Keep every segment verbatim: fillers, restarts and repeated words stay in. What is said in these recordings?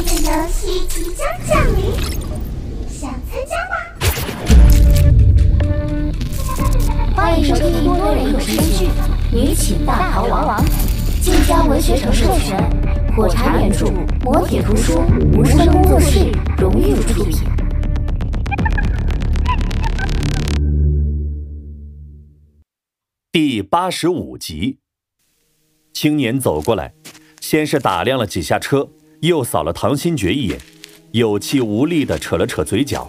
的游戏即将降临，想参加吗？ 欢迎收听多人有声剧《女寝大逃亡》，晋江文学城授权，火柴原著，磨铁图书，无声工作室荣誉出品。 第八十五集，青年走过来，先是打量了几下车，又扫了唐新觉一眼，有气无力地扯了扯嘴角。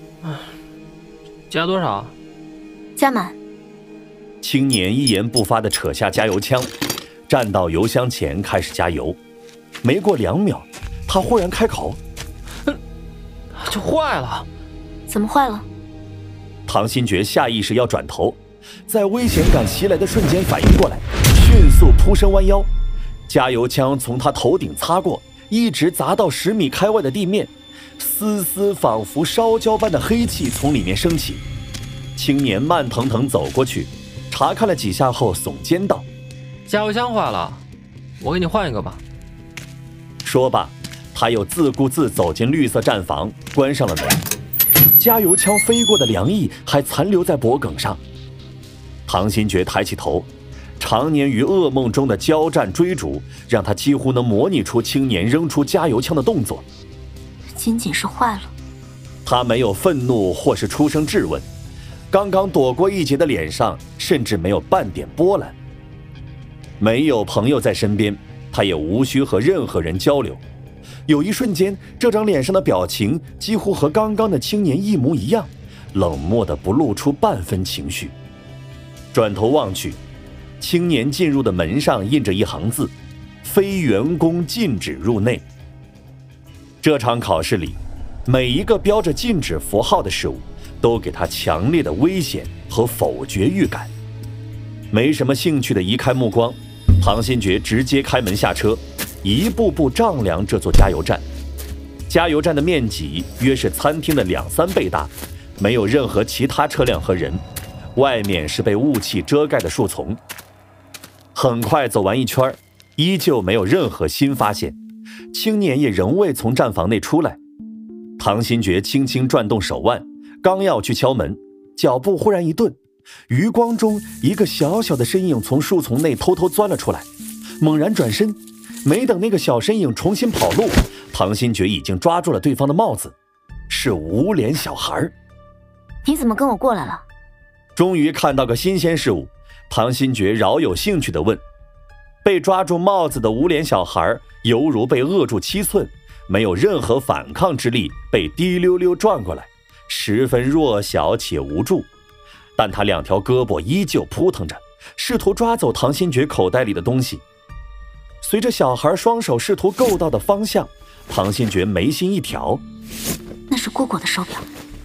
加多少？ 加满。 青年一言不发地扯下加油枪，站到油箱前开始加油。没过两秒，他忽然开口：“ 这坏了！” 怎么坏了？ 唐新觉下意识要转头，在危险感袭来的瞬间反应过来，迅速扑身弯腰，加油枪从他头顶擦过，一直砸到十米开外的地面，丝丝仿佛烧焦般的黑气从里面升起。青年慢腾腾走过去，查看了几下后耸肩道：“ 加油枪坏了，我给你换一个吧。” 说罢，他又自顾自走进绿色战房，关上了门。加油枪飞过的凉意还残留在脖颈上。唐新觉抬起头，常年于噩梦中的交战追逐，让他几乎能模拟出青年扔出加油枪的动作。 仅仅是坏了。 他没有愤怒或是出声质问，刚刚躲过一劫的脸上甚至没有半点波澜。没有朋友在身边，他也无需和任何人交流。有一瞬间，这张脸上的表情几乎和刚刚的青年一模一样，冷漠的不露出半分情绪。转头望去，青年进入的门上印着一行字：非员工禁止入内。这场考试里，每一个标着禁止符号的事物都给他强烈的危险和否决预感。没什么兴趣的移开目光，唐新觉直接开门下车，一步步丈量这座加油站。加油站的面积约是餐厅的两三倍大，没有任何其他车辆和人，外面是被雾气遮盖的树丛。很快走完一圈，依旧没有任何新发现，青年也仍未从站房内出来。唐新觉轻轻转动手腕，刚要去敲门，脚步忽然一顿，余光中一个小小的身影从树丛内偷偷钻了出来，猛然转身，没等那个小身影重新跑路，唐新觉已经抓住了对方的帽子，是无脸小孩。 你怎么跟我过来了？ 终于看到个新鲜事物，唐新觉饶有兴趣地问。被抓住帽子的无脸小孩犹如被扼住七寸，没有任何反抗之力，被滴溜溜转过来，十分弱小且无助。但他两条胳膊依旧扑腾着，试图抓走唐新觉口袋里的东西。随着小孩双手试图够到的方向，唐新觉眉心一挑， 那是蝈蝈的手表。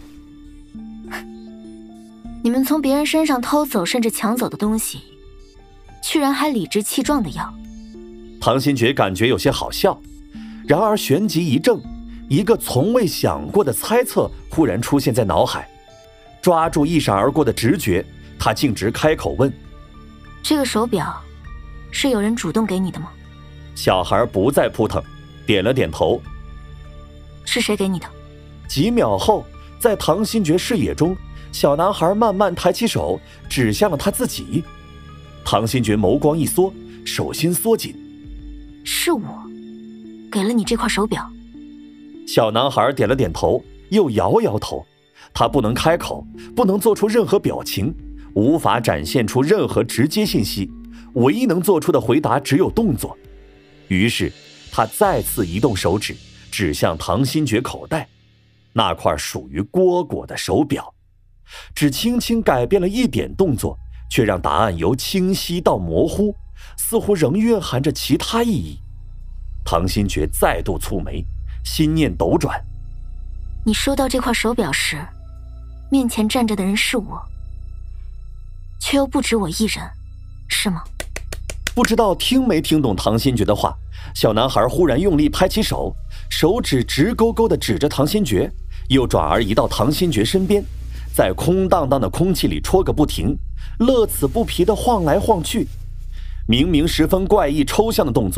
你们从别人身上偷走甚至抢走的东西，居然还理直气壮的要。 唐新觉感觉有些好笑，然而旋即一怔，一个从未想过的猜测忽然出现在脑海。抓住一闪而过的直觉，他径直开口问： 这个手表是有人主动给你的吗？ 小孩不再扑腾，点了点头。 是谁给你的？ 几秒后，在唐新觉视野中，小男孩慢慢抬起手，指向了他自己。唐新觉眸光一缩，手心缩紧。 是我给了你这块手表。 小男孩点了点头，又摇摇头。他不能开口，不能做出任何表情，无法展现出任何直接信息，唯一能做出的回答只有动作。于是他再次移动手指，指向唐新觉口袋，那块属于蝈蝈的手表。只轻轻改变了一点动作，却让答案由清晰到模糊，似乎仍蕴含着其他意义。唐新觉再度蹙眉，心念斗转。 你收到这块手表时，面前站着的人是我，却又不止我一人，是吗？ 不知道听没听懂唐新觉的话，小男孩忽然用力拍起手，手指直勾勾地指着唐新觉，又转而移到唐新觉身边，在空荡荡的空气里戳个不停，乐此不疲地晃来晃去。明明十分怪异抽象的动作，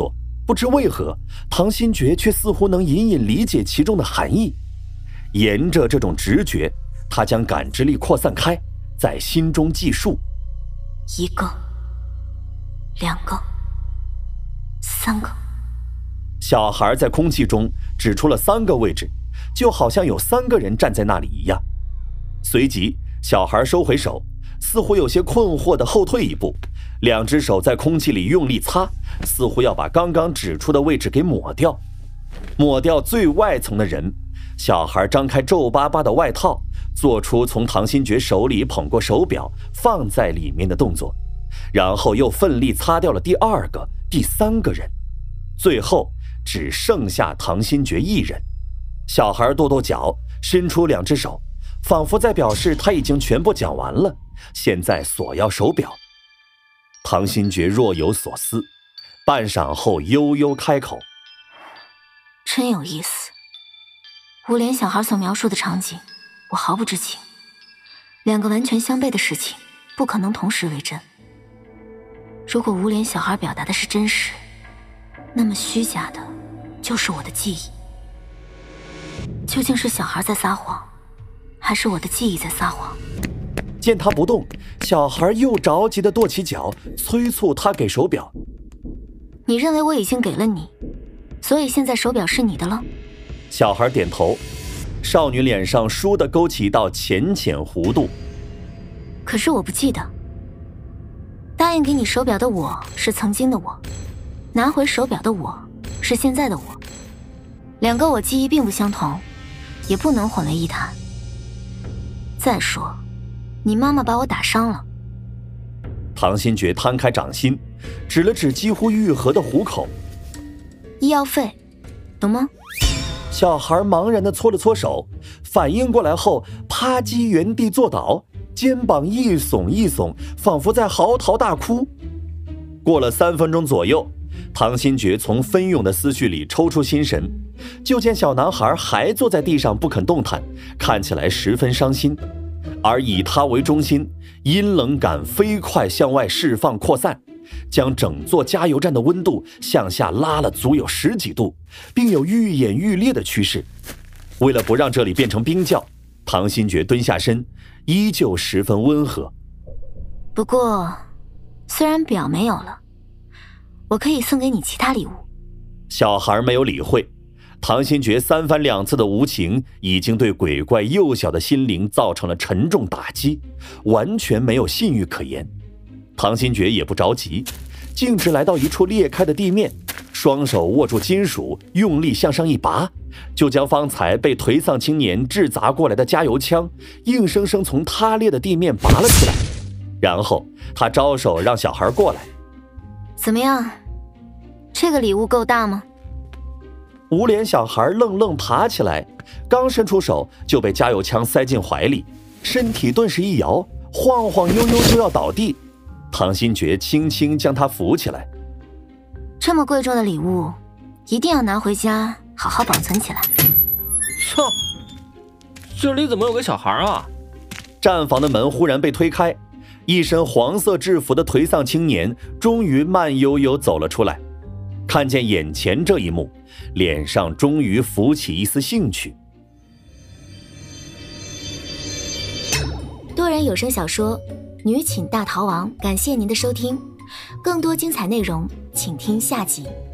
不知为何，唐新觉却似乎能隐隐理解其中的含义。沿着这种直觉，他将感知力扩散开，在心中计数： 一个，两个，三个。 小孩在空气中指出了三个位置，就好像有三个人站在那里一样。随即，小孩收回手，似乎有些困惑地后退一步，两只手在空气里用力擦，似乎要把刚刚指出的位置给抹掉。抹掉最外层的人，小孩张开皱巴巴的外套，做出从唐新觉手里捧过手表放在里面的动作，然后又奋力擦掉了第二个、第三个人，最后只剩下唐新觉一人。小孩跺跺脚，伸出两只手，仿佛在表示他已经全部讲完了，现在索要手表。唐新觉若有所思，半晌后悠悠开口： 真有意思。吴莲小孩所描述的场景，我毫不知情。两个完全相悖的事情，不可能同时为真。如果吴莲小孩表达的是真实，那么虚假的就是我的记忆。究竟是小孩在撒谎，还是我的记忆在撒谎？ 见他不动，小孩又着急地跺起脚，催促他给手表。 你认为我已经给了你，所以现在手表是你的了？ 小孩点头，少女脸上倏地勾起一道浅浅弧度。 可是我不记得，答应给你手表的我是曾经的我，拿回手表的我是现在的我，两个我记忆并不相同，也不能混为一谈。再说，你妈妈把我打伤了。 唐新觉摊开掌心，指了指几乎愈合的虎口。 医药费，懂吗？ 小孩茫然地搓了搓手，反应过来后，啪叽原地坐倒，肩膀一耸一耸，仿佛在嚎啕大哭。过了三分钟左右，唐新觉从纷涌的思绪里抽出心神，就见小男孩还坐在地上不肯动弹，看起来十分伤心。而以他为中心，阴冷感飞快向外释放扩散，将整座加油站的温度向下拉了足有十几度，并有愈演愈烈的趋势。为了不让这里变成冰窖，唐新觉蹲下身，依旧十分温和。 不过，虽然表没有了，我可以送给你其他礼物。 小孩没有理会，唐新觉三番两次的无情已经对鬼怪幼小的心灵造成了沉重打击，完全没有信誉可言。唐新觉也不着急，径直来到一处裂开的地面，双手握住金属，用力向上一拔，就将方才被颓丧青年掷砸过来的加油枪硬生生从塌裂的地面拔了出来。然后他招手让小孩过来。 怎么样，这个礼物够大吗？ 无脸小孩愣愣爬起来，刚伸出手就被加油枪塞进怀里，身体顿时一摇，晃晃悠悠就要倒地。唐新觉轻轻将他扶起来。 这么贵重的礼物，一定要拿回家好好保存起来。 操，这里怎么有个小孩啊？ 站房的门忽然被推开，一身黄色制服的颓丧青年终于慢悠悠走了出来。看见眼前这一幕，脸上终于浮起一丝兴趣。 多人有声小说《女寝大逃亡》，感谢您的收听，更多精彩内容请听下集。